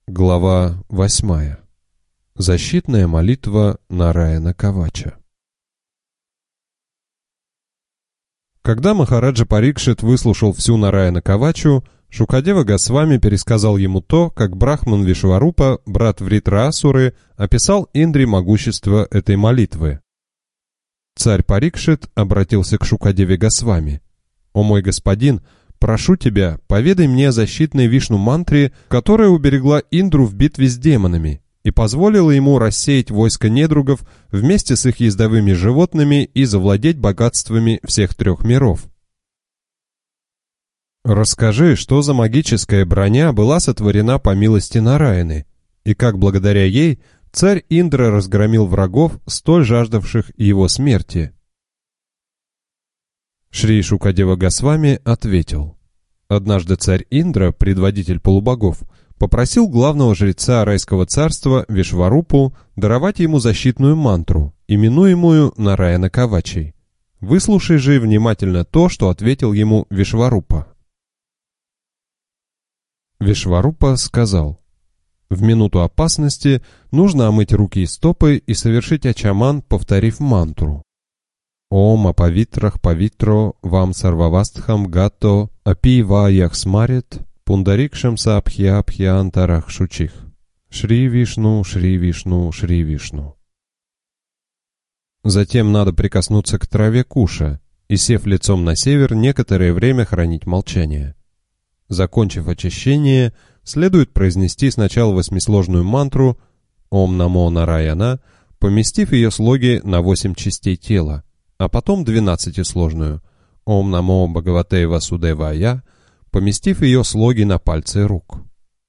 Глава 8. Защитная молитва Нараяна Кавача. Когда Махараджа Парикшит выслушал всю Нараяна Кавачу, Шукадева Госвами пересказал ему то, как Брахман Вишварупа, брат Вритраасуры, описал Индре могущество этой молитвы. Царь Парикшит обратился к Шукадеве Госвами. «О мой господин, прошу тебя, поведай мне о защитной Вишну-мантре, которая уберегла Индру в битве с демонами и позволила ему рассеять войско недругов вместе с их ездовыми животными и завладеть богатствами всех трех миров. Расскажи, что за магическая броня была сотворена по милости Нараяны, и как благодаря ей царь Индра разгромил врагов, столь жаждавших его смерти». Шри Шукадева Госвами ответил: однажды царь Индра, предводитель полубогов, попросил главного жреца райского царства Вишварупу даровать ему защитную мантру, именуемую Нараяна Кавачей. Выслушай же внимательно то, что ответил ему Вишварупа. Вишварупа сказал: в минуту опасности нужно омыть руки и стопы и совершить ачаман, повторив мантру. Ом апавитрах павитро вам сарвавастхам гато апи ва яхсмарит пундарикшам саабхья абхьянтарах шучих. Шри Вишну, Шри Вишну, Шри Вишну. Затем надо прикоснуться к траве куша и, сев лицом на север, некоторое время хранить молчание. Закончив очищение, следует произнести сначала восьмисложную мантру «Ом намо нараяна», поместив ее слоги на 8 частей тела, а потом 12-сложную «Ом намо Бхагавате Васудевая», поместив ее слоги на пальцы рук.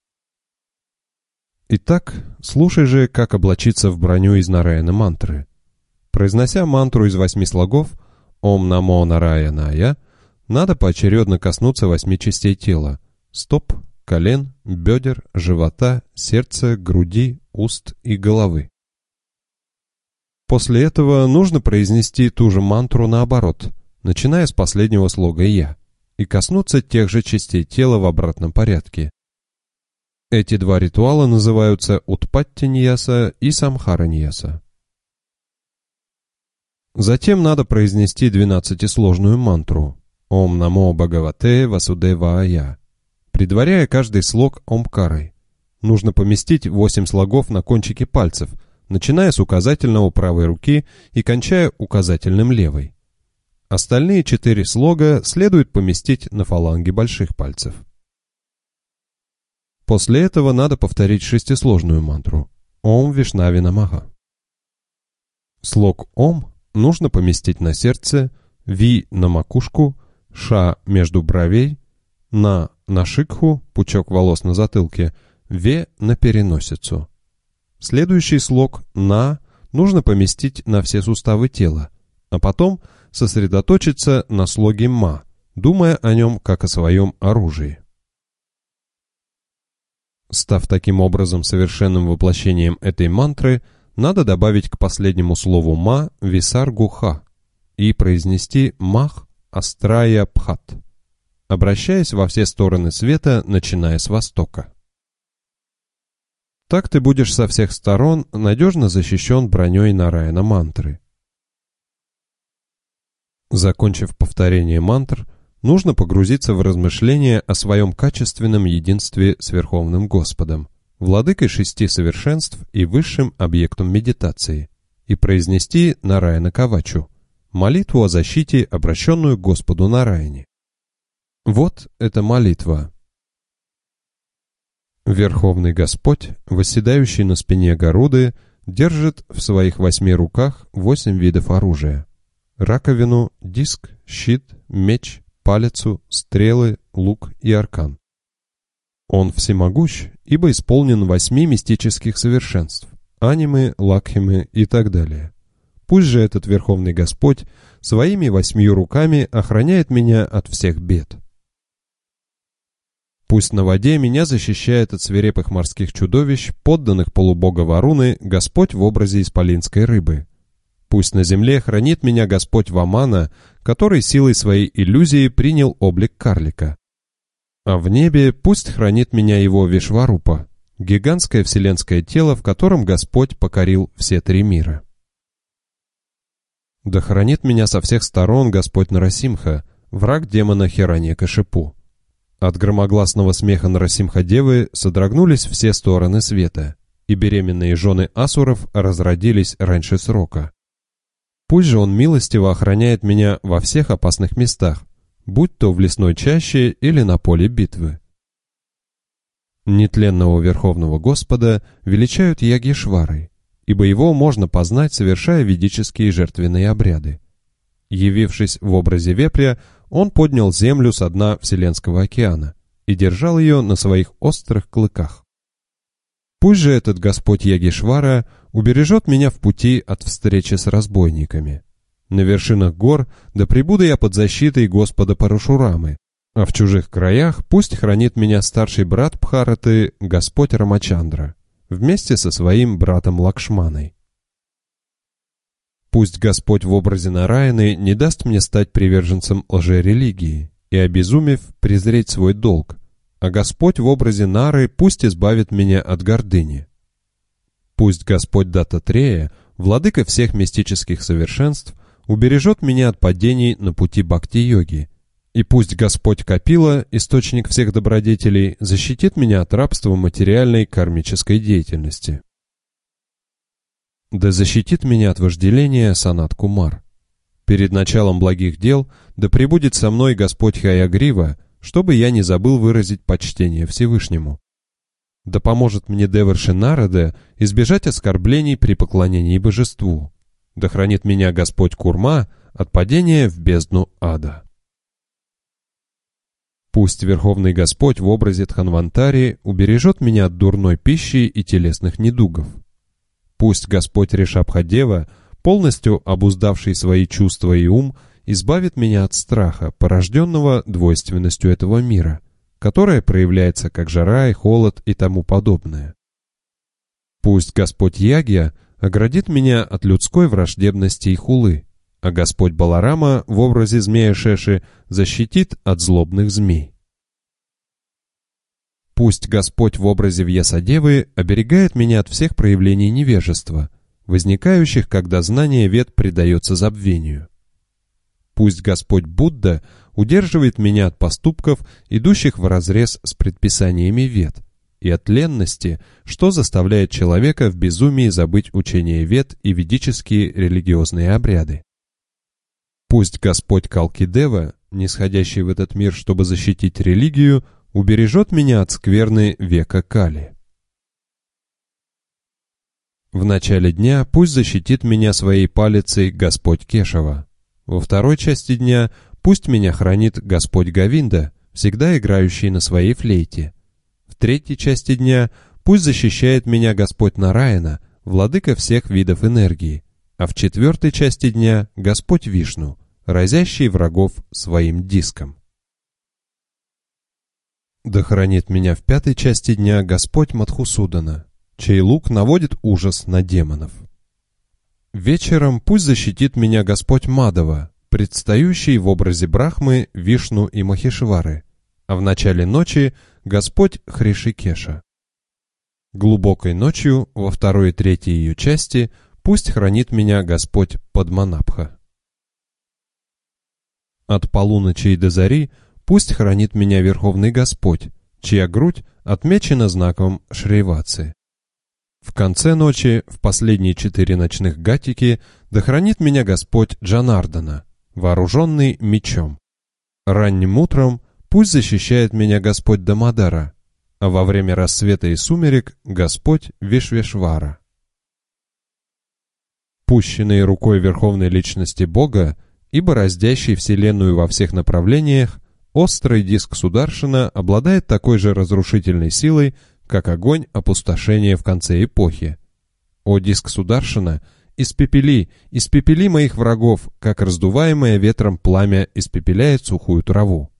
Итак, слушай же, как облачиться в броню из Нараяна мантры. Произнося мантру из 8 слогов «Ом намо Нараyaная», надо поочередно коснуться 8 частей тела: стоп, колен, бедер, живота, сердца, груди, уст и головы. После этого нужно произнести ту же мантру наоборот, начиная с последнего слога «Я», и коснуться тех же частей тела в обратном порядке. Эти два ритуала называются Утпатти-ньяса и Самхара-ньяса. Затем надо произнести 12-сложную мантру «Ом намо Бхагавате Васудевая», предваряя каждый слог омкарой. Нужно поместить 8 слогов на кончике пальцев, начиная с указательного правой руки и кончая указательным левой. Остальные 4 слога следует поместить на фаланги больших пальцев. После этого надо повторить 6-сложную мантру «Ом Вишнави Намаха». Слог «Ом» нужно поместить на сердце, «Ви» на макушку, «Ша» между бровей, «На» на шикху, пучок волос на затылке, «Ве» на переносицу. Следующий слог «На» нужно поместить на все суставы тела, а потом сосредоточиться на слоге «Ма», думая о нем как о своем оружии. Став таким образом совершенным воплощением этой мантры, надо добавить к последнему слову «ма» висаргу-ха и произнести «мах астрая пхат», обращаясь во все стороны света, начиная с востока. Так ты будешь со всех сторон надежно защищен броней Нараяна мантры. Закончив повторение мантр, нужно погрузиться в размышления о своем качественном единстве с Верховным Господом, владыкой 6 совершенств и высшим объектом медитации, и произнести Нараяна Кавачу, молитву о защите, обращенную к Господу Нараяне. Вот эта молитва. Верховный Господь, восседающий на спине Гаруды, держит в своих 8 руках 8 видов оружия: раковину, диск, щит, меч, палицу, стрелы, лук и аркан. Он всемогущ, ибо исполнен 8 мистических совершенств – анимы, лакхимы и так далее. Пусть же этот Верховный Господь своими 8 руками охраняет меня от всех бед. Пусть на воде меня защищает от свирепых морских чудовищ, подданных полубога Варуны, Господь в образе исполинской рыбы. Пусть на земле хранит меня Господь Вамана, который силой своей иллюзии принял облик карлика. А в небе пусть хранит меня его Вишварупа, гигантское вселенское тело, в котором Господь покорил все три мира. Да хранит меня со всех сторон Господь Нарасимха, враг демона Хираньякашипу. От громогласного смеха Нарасимха-девы содрогнулись все стороны света, и беременные жены асуров разродились раньше срока. Пусть же он милостиво охраняет меня во всех опасных местах, будь то в лесной чаще или на поле битвы. Нетленного Верховного Господа величают Ягишварой, ибо его можно познать, совершая ведические жертвенные обряды. Явившись в образе вепря, он поднял землю со дна Вселенского океана и держал ее на своих острых клыках. Пусть же этот Господь Ягишвара убережет меня в пути от встречи с разбойниками. На вершинах гор да пребуду я под защитой Господа Парашурамы, а в чужих краях пусть хранит меня старший брат Бхараты, Господь Рамачандра, вместе со своим братом Лакшманой. Пусть Господь в образе Нараяны не даст мне стать приверженцем лжерелигии и, обезумев, презреть свой долг, а Господь в образе Нары пусть избавит меня от гордыни. Пусть Господь Даттатрея, владыка всех мистических совершенств, убережет меня от падений на пути бхакти-йоги, и пусть Господь Капила, источник всех добродетелей, защитит меня от рабства материальной кармической деятельности. Да защитит меня от вожделения Санат-Кумар. Перед началом благих дел да пребудет со мной Господь Хаягрива, чтобы я не забыл выразить почтение Всевышнему. Да поможет мне Деварши Нарада избежать оскорблений при поклонении божеству. Да хранит меня Господь Курма от падения в бездну ада. Пусть Верховный Господь в образе Дханвантари убережет меня от дурной пищи и телесных недугов. Пусть Господь Ришабха-дева, полностью обуздавший свои чувства и ум, избавит меня от страха, порожденного двойственностью этого мира, которая проявляется как жара и холод и тому подобное. Пусть Господь Ягья оградит меня от людской враждебности и хулы, а Господь Баларама в образе змея Шеши защитит от злобных змей. Пусть Господь в образе Вьясадевы оберегает меня от всех проявлений невежества, возникающих, когда знание вед предается забвению. Пусть Господь Будда удерживает меня от поступков, идущих вразрез с предписаниями вед, и от ленности, что заставляет человека в безумии забыть учение вед и ведические религиозные обряды. Пусть Господь Калкидева, нисходящий в этот мир, чтобы защитить религию, убережет меня от скверны века Кали. В начале дня пусть защитит меня своей палицей Господь Кешава. Во второй части дня пусть меня хранит Господь Говинда, всегда играющий на своей флейте. В третьей части дня пусть защищает меня Господь Нараяна, владыка всех видов энергии, а в четвертой части дня Господь Вишну, разящий врагов своим диском. Да хранит меня в пятой части дня Господь Мадхусудана, чей лук наводит ужас на демонов. Вечером пусть защитит меня Господь Мадава, предстающий в образе Брахмы, Вишну и Махешвары, а в начале ночи Господь Хришикеша. Глубокой ночью, во второй и третьей ее части, пусть хранит меня Господь Падманабха. От полуночи до зари пусть хранит меня Верховный Господь, чья грудь отмечена знаком Шриватсы. В конце ночи, в последние 4 ночных гатики, да хранит меня Господь Джанардана, вооруженный мечом. Ранним утром пусть защищает меня Господь Дамодара, а во время рассвета и сумерек Господь Вишвешвара. Пущенный рукой Верховной Личности Бога, ибо раздящий Вселенную во всех направлениях, острый диск Сударшина обладает такой же разрушительной силой, как огонь опустошения в конце эпохи. О диск Сударшина, испепели моих врагов, как раздуваемое ветром пламя испепеляет сухую траву.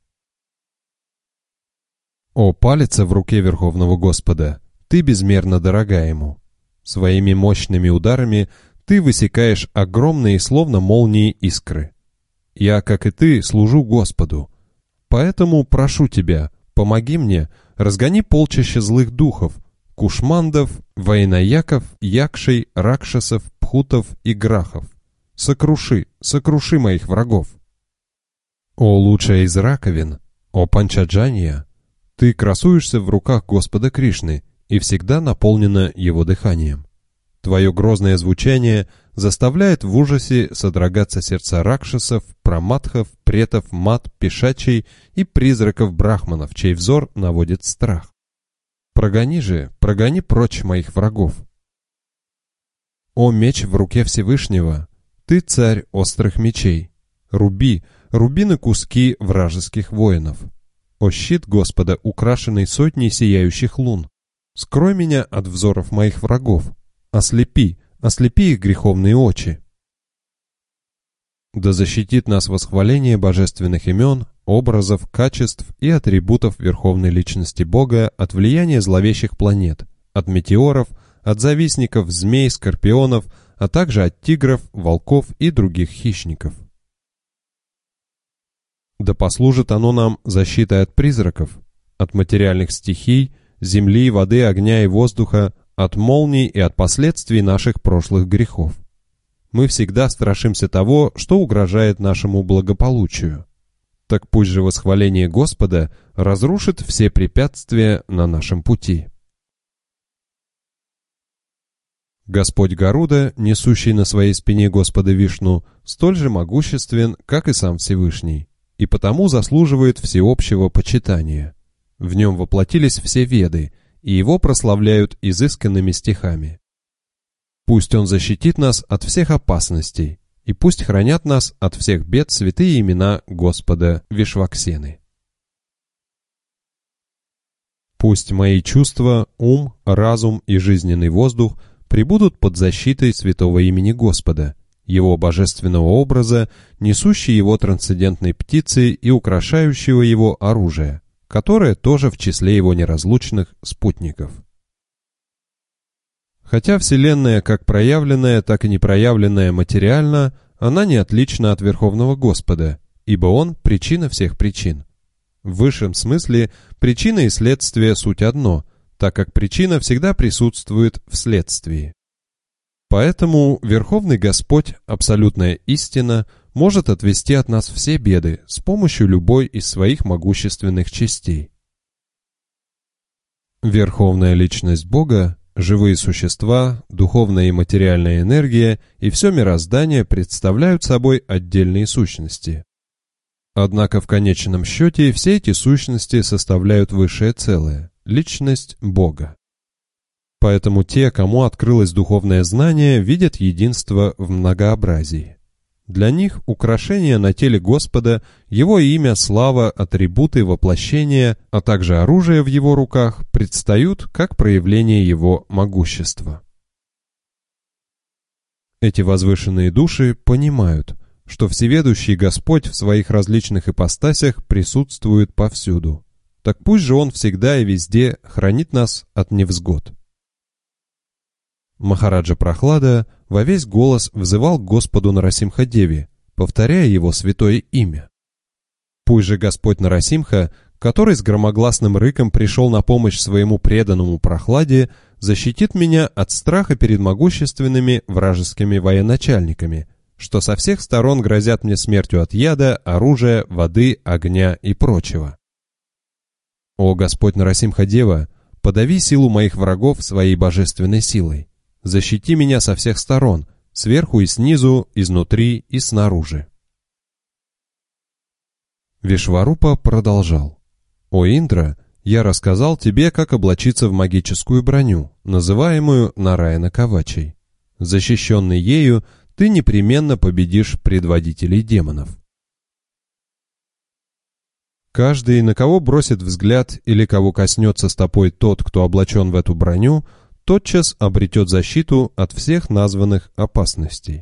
О палица в руке Верховного Господа, ты безмерно дорога ему. Своими мощными ударами ты высекаешь огромные, словно молнии, искры. Я, как и ты, служу Господу. Поэтому прошу тебя, помоги мне, разгони полчища злых духов, кушмандов, воинояков, якшей, ракшасов, пхутов и грахов. Сокруши, сокруши моих врагов. О лучшая из раковин, о Панчаджанья, ты красуешься в руках Господа Кришны и всегда наполнена его дыханием. Твое грозное звучание заставляет в ужасе содрогаться сердца ракшасов, праматхов, претов, мат, пешачей и призраков брахманов, чей взор наводит страх. Прогони же, прогони прочь моих врагов. О меч в руке Всевышнего, ты царь острых мечей, руби, руби на куски вражеских воинов. О щит Господа, украшенный сотней сияющих лун, скрой меня от взоров моих врагов, ослепи, ослепи их греховные очи. Да защитит нас восхваление божественных имен, образов, качеств и атрибутов Верховной Личности Бога от влияния зловещих планет, от метеоров, от завистников, змей, скорпионов, а также от тигров, волков и других хищников. Да послужит оно нам защитой от призраков, от материальных стихий, земли, воды, огня и воздуха, от молний и от последствий наших прошлых грехов. Мы всегда страшимся того, что угрожает нашему благополучию. Так пусть же восхваление Господа разрушит все препятствия на нашем пути. Господь Гаруда, несущий на своей спине Господа Вишну, столь же могуществен, как и сам Всевышний, и потому заслуживает всеобщего почитания. В нем воплотились все Веды, и его прославляют изысканными стихами. Пусть он защитит нас от всех опасностей, и пусть хранят нас от всех бед святые имена Господа Вишваксены. Пусть мои чувства, ум, разум и жизненный воздух пребудут под защитой святого имени Господа, его божественного образа, несущей его трансцендентной птицы и украшающего его оружия, которое тоже в числе его неразлучных спутников. Хотя Вселенная как проявленная, так и непроявленная материально, она не отлична от Верховного Господа, ибо Он – причина всех причин. В высшем смысле причина и следствие суть одно, так как причина всегда присутствует в следствии. Поэтому Верховный Господь, абсолютная истина, может отвести от нас все беды с помощью любой из своих могущественных частей. Верховная Личность Бога, живые существа, духовная и материальная энергия и все мироздание представляют собой отдельные сущности. Однако в конечном счете все эти сущности составляют высшее целое – Личность Бога. Поэтому те, кому открылось духовное знание, видят единство в многообразии. Для них украшения на теле Господа, Его имя, слава, атрибуты, воплощения, а также оружие в Его руках предстают как проявление Его могущества. Эти возвышенные души понимают, что всеведущий Господь в своих различных ипостасях присутствует повсюду. Так пусть же Он всегда и везде хранит нас от невзгод. Махараджа Прахлада во весь голос взывал к Господу Нарасимха-деве, повторяя его святое имя. Пусть же Господь Нарасимха, который с громогласным рыком пришел на помощь своему преданному Прахладе, защитит меня от страха перед могущественными вражескими военачальниками, что со всех сторон грозят мне смертью от яда, оружия, воды, огня и прочего. О Господь Нарасимха-дева, подави силу моих врагов своей божественной силой. Защити меня со всех сторон, сверху и снизу, изнутри и снаружи. Вишварупа продолжал. «О Индра, я рассказал тебе, как облачиться в магическую броню, называемую Нараяна Кавачей. Защищенный ею, ты непременно победишь предводителей демонов. Каждый, на кого бросит взгляд или кого коснется стопой тот, кто облачен в эту броню, тотчас обретет защиту от всех названных опасностей».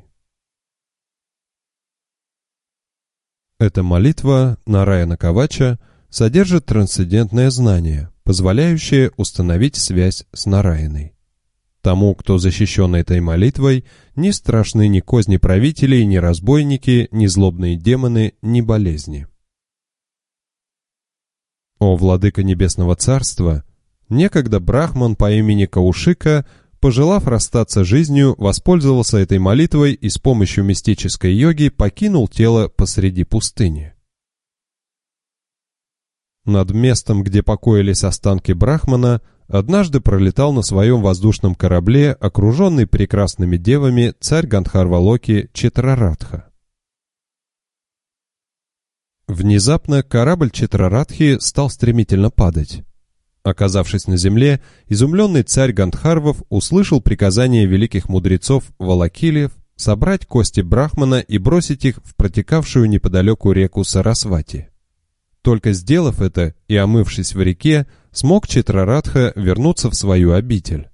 Эта молитва Нараяна Кавача содержит трансцендентное знание, позволяющее установить связь с Нараяной. Тому, кто защищен этой молитвой, не страшны ни козни правителей, ни разбойники, ни злобные демоны, ни болезни. О, Владыка Небесного Царства! Некогда брахман по имени Каушика, пожелав расстаться с жизнью, воспользовался этой молитвой и с помощью мистической йоги покинул тело посреди пустыни. Над местом, где покоились останки брахмана, однажды пролетал на своем воздушном корабле, окруженный прекрасными девами, царь Гандхарвалоки Читраратха. Внезапно корабль Читраратхи стал стремительно падать. Оказавшись на земле, изумленный царь Гандхарвов услышал приказание великих мудрецов Валакилиев собрать кости брахмана и бросить их в протекавшую неподалеку реку Сарасвати. Только сделав это и омывшись в реке, смог Читраратха вернуться в свою обитель.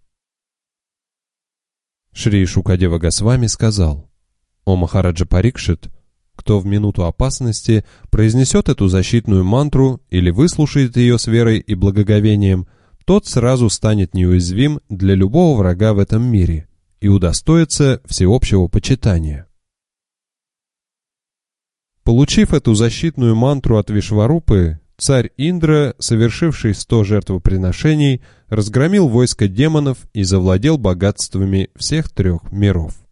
Шри Шукадева Госвами сказал: «О Махараджа Парикшит, кто в минуту опасности произнесет эту защитную мантру или выслушает ее с верой и благоговением, тот сразу станет неуязвим для любого врага в этом мире и удостоится всеобщего почитания». Получив эту защитную мантру от Вишварупы, царь Индра, совершивший 100 жертвоприношений, разгромил войско демонов и завладел богатствами всех 3 миров.